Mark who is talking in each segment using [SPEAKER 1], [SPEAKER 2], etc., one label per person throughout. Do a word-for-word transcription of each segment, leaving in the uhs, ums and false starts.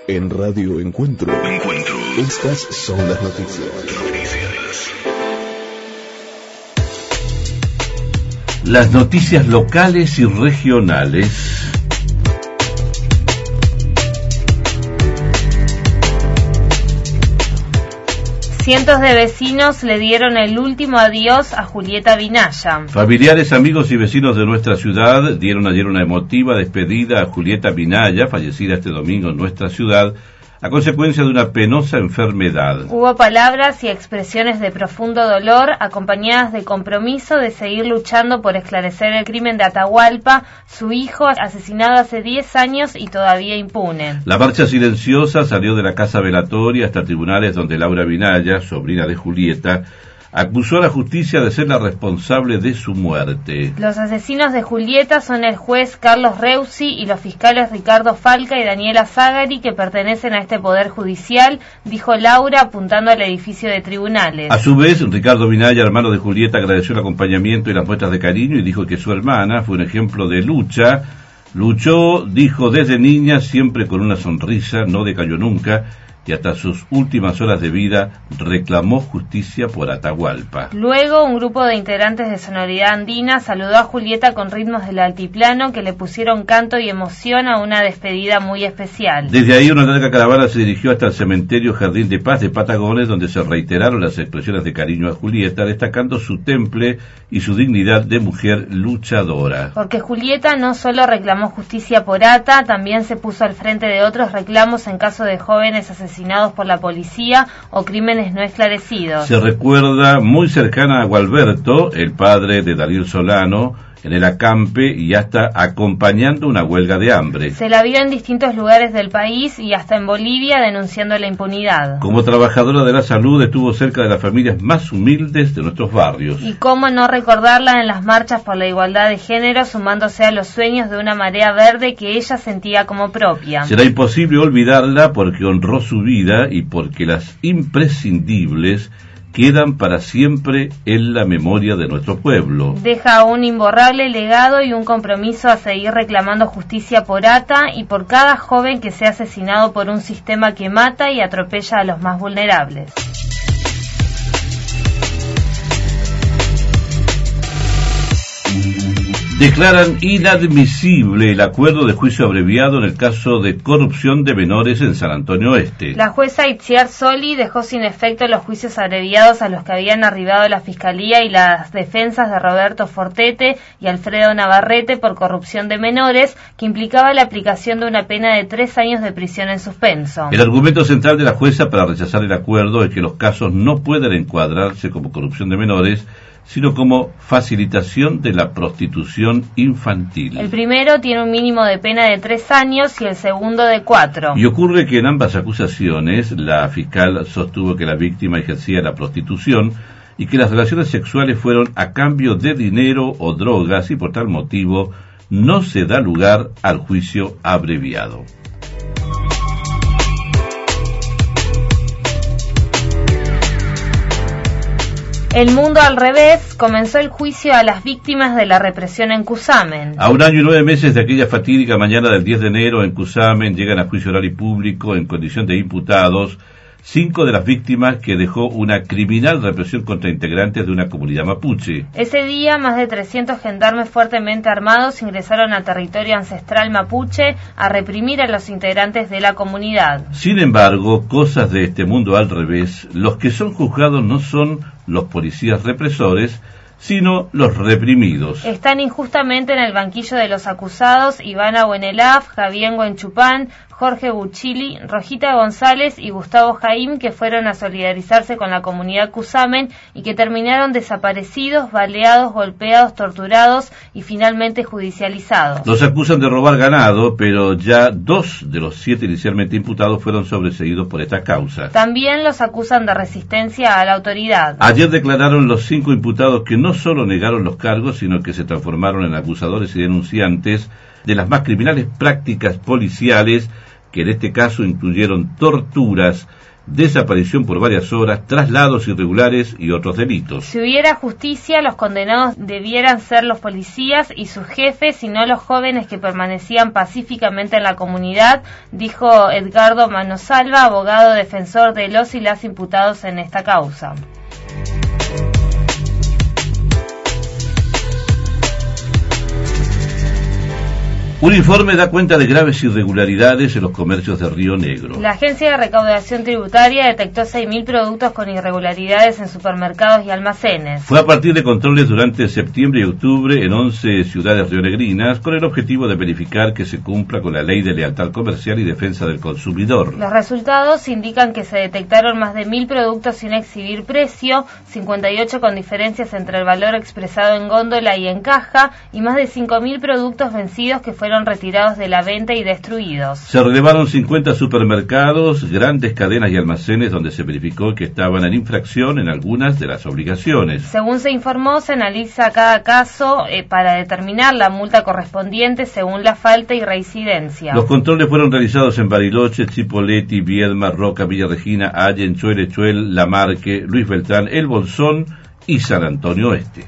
[SPEAKER 1] En Radio Encuentro. Encuentro. Estas son las noticias. Noticias.
[SPEAKER 2] Las noticias locales y regionales.
[SPEAKER 3] Cientos de vecinos le dieron el último adiós a Julieta Vinaya.
[SPEAKER 2] Familiares, amigos y vecinos de nuestra ciudad dieron ayer una emotiva despedida a Julieta Vinaya, fallecida este domingo en nuestra ciudad, a consecuencia de una penosa enfermedad.
[SPEAKER 3] Hubo palabras y expresiones de profundo dolor, acompañadas de compromiso de seguir luchando por esclarecer el crimen de Atahualpa, su hijo asesinado hace diez años y todavía impune.
[SPEAKER 2] La marcha silenciosa salió de la casa velatoria hasta tribunales donde Laura Vinaya, sobrina de Julieta, acusó a la justicia de ser la responsable de su muerte.
[SPEAKER 3] Los asesinos de Julieta son el juez Carlos Reusi y los fiscales Ricardo Falca y Daniela Zagari, que pertenecen a este poder judicial, dijo Laura apuntando al edificio de tribunales.
[SPEAKER 2] A su vez, Ricardo Vinaya, hermano de Julieta, agradeció el acompañamiento y las muestras de cariño y dijo que su hermana fue un ejemplo de lucha. Luchó, dijo, desde niña, siempre con una sonrisa, no decayó nunca, y hasta sus últimas horas de vida reclamó justicia por Atahualpa.
[SPEAKER 3] Luego, un grupo de integrantes de Sonoridad Andina saludó a Julieta con ritmos del altiplano que le pusieron canto y emoción a una despedida muy especial.
[SPEAKER 2] Desde ahí, una larga caravana se dirigió hasta el cementerio Jardín de Paz de Patagones, donde se reiteraron las expresiones de cariño a Julieta, destacando su temple y su dignidad de mujer luchadora.
[SPEAKER 3] Porque Julieta no solo reclamó justicia por Ata, también se puso al frente de otros reclamos en caso de jóvenes asesinados asesinados por la policía o crímenes no esclarecidos.
[SPEAKER 2] Se recuerda muy cercana a Gualberto, el padre de Daniel Solano, en el acampe y hasta acompañando una huelga de hambre.
[SPEAKER 3] Se la vio en distintos lugares del país y hasta en Bolivia denunciando la impunidad.
[SPEAKER 2] Como trabajadora de la salud estuvo cerca de las familias más humildes de nuestros barrios.
[SPEAKER 3] Y cómo no recordarla en las marchas por la igualdad de género, sumándose a los sueños de una marea verde que ella sentía como propia.
[SPEAKER 2] Será imposible olvidarla porque honró su vida y porque las imprescindibles quedan para siempre en la memoria de nuestro pueblo.
[SPEAKER 3] Deja un imborrable legado y un compromiso a seguir reclamando justicia por Ata y por cada joven que sea asesinado por un sistema que mata y atropella a los más vulnerables.
[SPEAKER 2] Declaran inadmisible el acuerdo de juicio abreviado en el caso de corrupción de menores en San Antonio Este.
[SPEAKER 3] La jueza Itziar Soli dejó sin efecto los juicios abreviados a los que habían arribado la Fiscalía y las defensas de Roberto Fortete y Alfredo Navarrete por corrupción de menores, que implicaba la aplicación de una pena de tres años de prisión en suspenso.
[SPEAKER 2] El argumento central de la jueza para rechazar el acuerdo es que los casos no pueden encuadrarse como corrupción de menores, sino como facilitación de la prostitución infantil.
[SPEAKER 3] El primero tiene un mínimo de pena de tres años y el segundo de cuatro.
[SPEAKER 2] Y ocurre que en ambas acusaciones la fiscal sostuvo que la víctima ejercía la prostitución y que las relaciones sexuales fueron a cambio de dinero o drogas y por tal motivo no se da lugar al juicio abreviado.
[SPEAKER 3] El mundo al revés, comenzó el juicio a las víctimas de la represión en Cusamen.
[SPEAKER 2] A un año y nueve meses de aquella fatídica mañana del diez de enero en Cusamen llegan a juicio oral y público en condición de imputados cinco de las víctimas que dejó una criminal represión contra integrantes de una comunidad mapuche.
[SPEAKER 3] Ese día, más de trescientos gendarmes fuertemente armados ingresaron al territorio ancestral mapuche a reprimir a los integrantes de la comunidad.
[SPEAKER 2] Sin embargo, cosas de este mundo al revés, los que son juzgados no son los policías represores, sino los reprimidos.
[SPEAKER 3] Están injustamente en el banquillo de los acusados Ivana Buenelaf, Javier Huenchupán, Jorge Buchili, Rojita González y Gustavo Jaim, que fueron a solidarizarse con la comunidad Cusamen y que terminaron desaparecidos, baleados, golpeados, torturados y finalmente judicializados.
[SPEAKER 2] Los acusan de robar ganado, pero ya dos de los siete inicialmente imputados fueron sobreseídos por esta causa.
[SPEAKER 3] También los acusan de resistencia a la autoridad.
[SPEAKER 2] Ayer declararon los cinco imputados que no solo negaron los cargos, sino que se transformaron en acusadores y denunciantes de las más criminales prácticas policiales, que en este caso incluyeron torturas desaparición por varias horas, traslados irregulares y otros delitos.
[SPEAKER 3] Si hubiera justicia, los condenados debieran ser los policías y sus jefes y no los jóvenes que permanecían pacíficamente en la comunidad, dijo Edgardo Manosalva, abogado defensor de los y las imputados en esta causa.
[SPEAKER 2] Un informe da cuenta de graves irregularidades en los comercios de Río Negro.
[SPEAKER 3] La Agencia de Recaudación Tributaria detectó seis mil productos con irregularidades en supermercados y almacenes.
[SPEAKER 2] Fue a partir de controles durante septiembre y octubre en once ciudades rionegrinas con el objetivo de verificar que se cumpla con la Ley de Lealtad Comercial y Defensa del Consumidor.
[SPEAKER 3] Los resultados indican que se detectaron más de mil productos sin exhibir precio, cincuenta y ocho con diferencias entre el valor expresado en góndola y en caja, y más de cinco mil productos vencidos que fueron retirados de la venta y destruidos.
[SPEAKER 2] Se relevaron cincuenta supermercados, grandes cadenas y almacenes donde se verificó que estaban en infracción en algunas de las obligaciones.
[SPEAKER 3] Según se informó, se analiza cada caso eh, para determinar la multa correspondiente según la falta y reincidencia.
[SPEAKER 2] Los controles fueron realizados en Bariloche, Chipoleti, Viedma, Roca, Villa Regina, Allen, Chuel, Lamarque, Luis Beltrán, El Bolsón y San Antonio Este.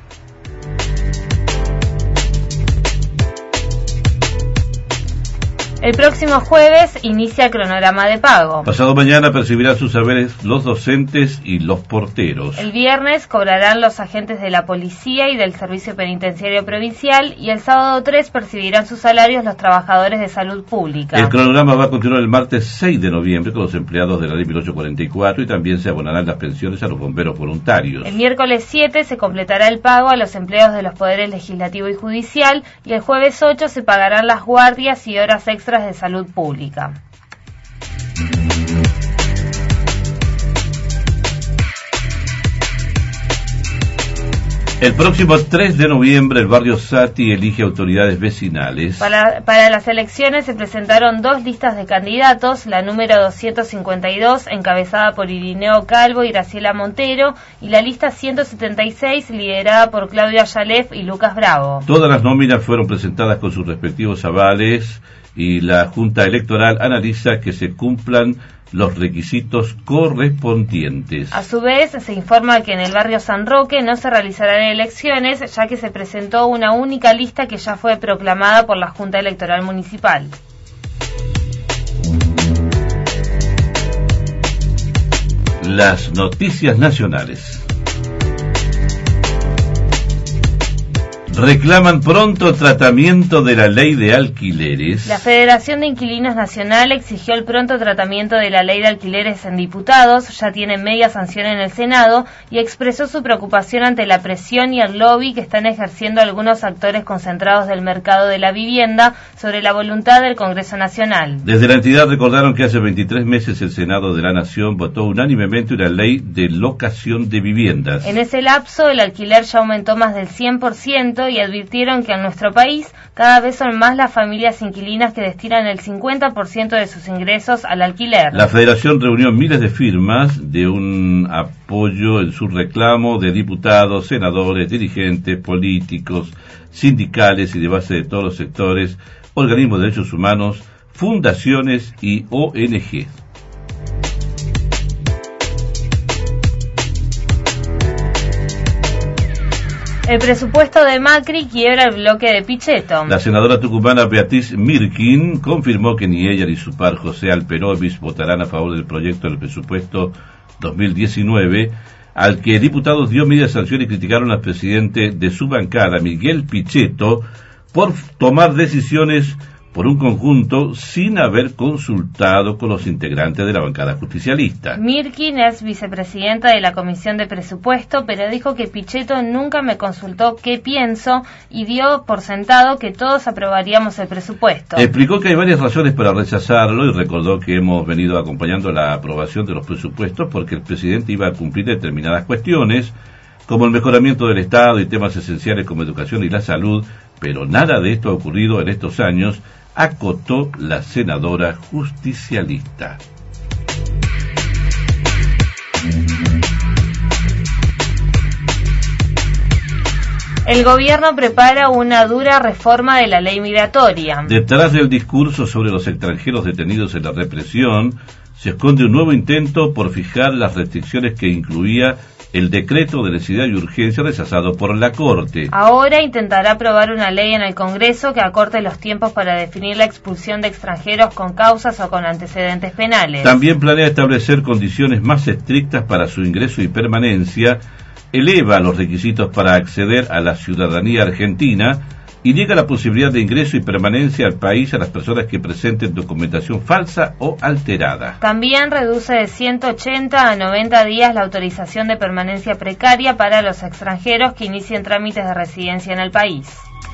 [SPEAKER 3] El próximo jueves inicia el cronograma de pago.
[SPEAKER 2] Pasado mañana percibirán sus saberes los docentes y los porteros.
[SPEAKER 3] El viernes cobrarán los agentes de la policía y del Servicio Penitenciario Provincial, y el sábado tres percibirán sus salarios los trabajadores de salud pública.
[SPEAKER 2] El cronograma va a continuar el martes seis de noviembre con los empleados de la Ley mil ochocientos cuarenta y cuatro y también se abonarán las pensiones a los bomberos voluntarios.
[SPEAKER 3] El miércoles siete se completará el pago a los empleados de los poderes legislativo y judicial, y el jueves ocho se pagarán las guardias y horas extras de salud pública.
[SPEAKER 2] El próximo tres de noviembre el barrio Sati elige autoridades vecinales.
[SPEAKER 3] Para, para las elecciones se presentaron dos listas de candidatos, la número doscientos cincuenta y dos encabezada por Irineo Calvo y Graciela Montero, y la lista ciento setenta y seis liderada por Claudia Yalef y Lucas Bravo.
[SPEAKER 2] Todas las nóminas fueron presentadas con sus respectivos avales y la Junta Electoral analiza que se cumplan los requisitos correspondientes.
[SPEAKER 3] A su vez, se informa que en el barrio San Roque no se realizarán elecciones, ya que se presentó una única lista que ya fue proclamada por la Junta Electoral Municipal.
[SPEAKER 2] Las noticias nacionales. Reclaman pronto tratamiento de la ley de alquileres.
[SPEAKER 3] La Federación de Inquilinos Nacional exigió el pronto tratamiento de la ley de alquileres en diputados, ya tiene media sanción en el Senado, y expresó su preocupación ante la presión y el lobby que están ejerciendo algunos actores concentrados del mercado de la vivienda sobre la voluntad del Congreso Nacional.
[SPEAKER 2] Desde la entidad recordaron que hace veintitrés meses el Senado de la Nación votó unánimemente una ley de locación de viviendas.
[SPEAKER 3] En ese lapso, el alquiler ya aumentó más del cien por ciento, y advirtieron que en nuestro país cada vez son más las familias inquilinas que destinan el cincuenta por ciento de sus ingresos al alquiler.
[SPEAKER 2] La Federación reunió miles de firmas de un apoyo en su reclamo de diputados, senadores, dirigentes, políticos, sindicales y de base de todos los sectores, organismos de derechos humanos, fundaciones y O N G.
[SPEAKER 3] El presupuesto de Macri quiebra el bloque de Pichetto.
[SPEAKER 2] La senadora tucumana Beatriz Mirkin confirmó que ni ella ni su par José Alperovis votarán a favor del proyecto del presupuesto dos mil diecinueve, al que diputados dio medidas de sanción y criticaron al presidente de su bancada, Miguel Pichetto, por tomar decisiones por un conjunto sin haber consultado con los integrantes de la bancada justicialista.
[SPEAKER 3] Mirkin es vicepresidenta de la Comisión de Presupuesto, pero dijo que Pichetto nunca me consultó qué pienso y dio por sentado que todos aprobaríamos el presupuesto.
[SPEAKER 2] Explicó que hay varias razones para rechazarlo y recordó que hemos venido acompañando la aprobación de los presupuestos porque el presidente iba a cumplir determinadas cuestiones, como el mejoramiento del Estado y temas esenciales como educación y la salud, pero nada de esto ha ocurrido en estos años, acotó la senadora justicialista.
[SPEAKER 3] El gobierno prepara una dura reforma de la ley migratoria.
[SPEAKER 2] Detrás del discurso sobre los extranjeros detenidos en la represión, se esconde un nuevo intento por fijar las restricciones que incluía el decreto de necesidad y urgencia rechazado por la Corte.
[SPEAKER 3] Ahora intentará aprobar una ley en el Congreso que acorte los tiempos para definir la expulsión de extranjeros con causas o con antecedentes penales.
[SPEAKER 2] También planea establecer condiciones más estrictas para su ingreso y permanencia, eleva los requisitos para acceder a la ciudadanía argentina y niega la posibilidad de ingreso y permanencia al país a las personas que presenten documentación falsa o alterada.
[SPEAKER 3] También reduce de ciento ochenta a noventa días la autorización de permanencia precaria para los extranjeros que inicien trámites de residencia en el país.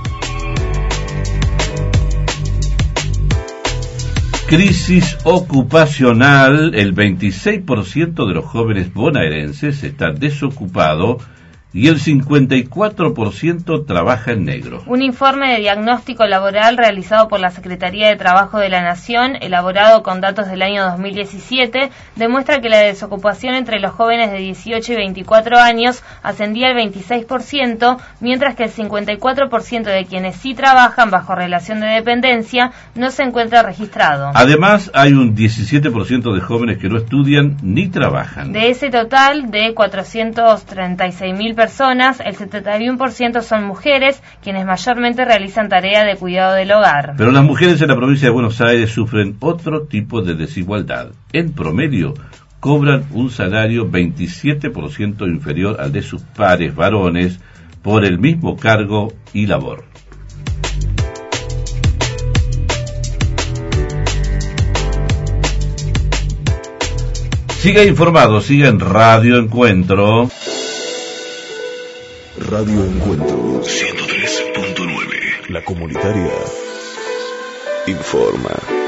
[SPEAKER 2] Crisis ocupacional. El veintiséis por ciento de los jóvenes bonaerenses está desocupado y el cincuenta y cuatro por ciento trabaja en negro.
[SPEAKER 3] Un informe de diagnóstico laboral realizado por la Secretaría de Trabajo de la Nación, elaborado con datos del año dos mil diecisiete, demuestra que la desocupación entre los jóvenes de dieciocho y veinticuatro años ascendía al veintiséis por ciento, mientras que el cincuenta y cuatro por ciento de quienes sí trabajan bajo relación de dependencia no se encuentra registrado.
[SPEAKER 2] Además, hay un diecisiete por ciento de jóvenes que no estudian ni trabajan.
[SPEAKER 3] De ese total de cuatrocientos treinta y seis mil personas, el setenta y uno por ciento son mujeres, quienes mayormente realizan tarea de cuidado del hogar.
[SPEAKER 2] Pero las mujeres en la provincia de Buenos Aires sufren otro tipo de desigualdad. En promedio, cobran un salario veintisiete por ciento inferior al de sus pares varones por el mismo cargo y labor. Siga informado, siga en Radio Encuentro.
[SPEAKER 1] Radio Encuentro
[SPEAKER 4] ciento tres punto nueve.
[SPEAKER 1] La comunitaria informa.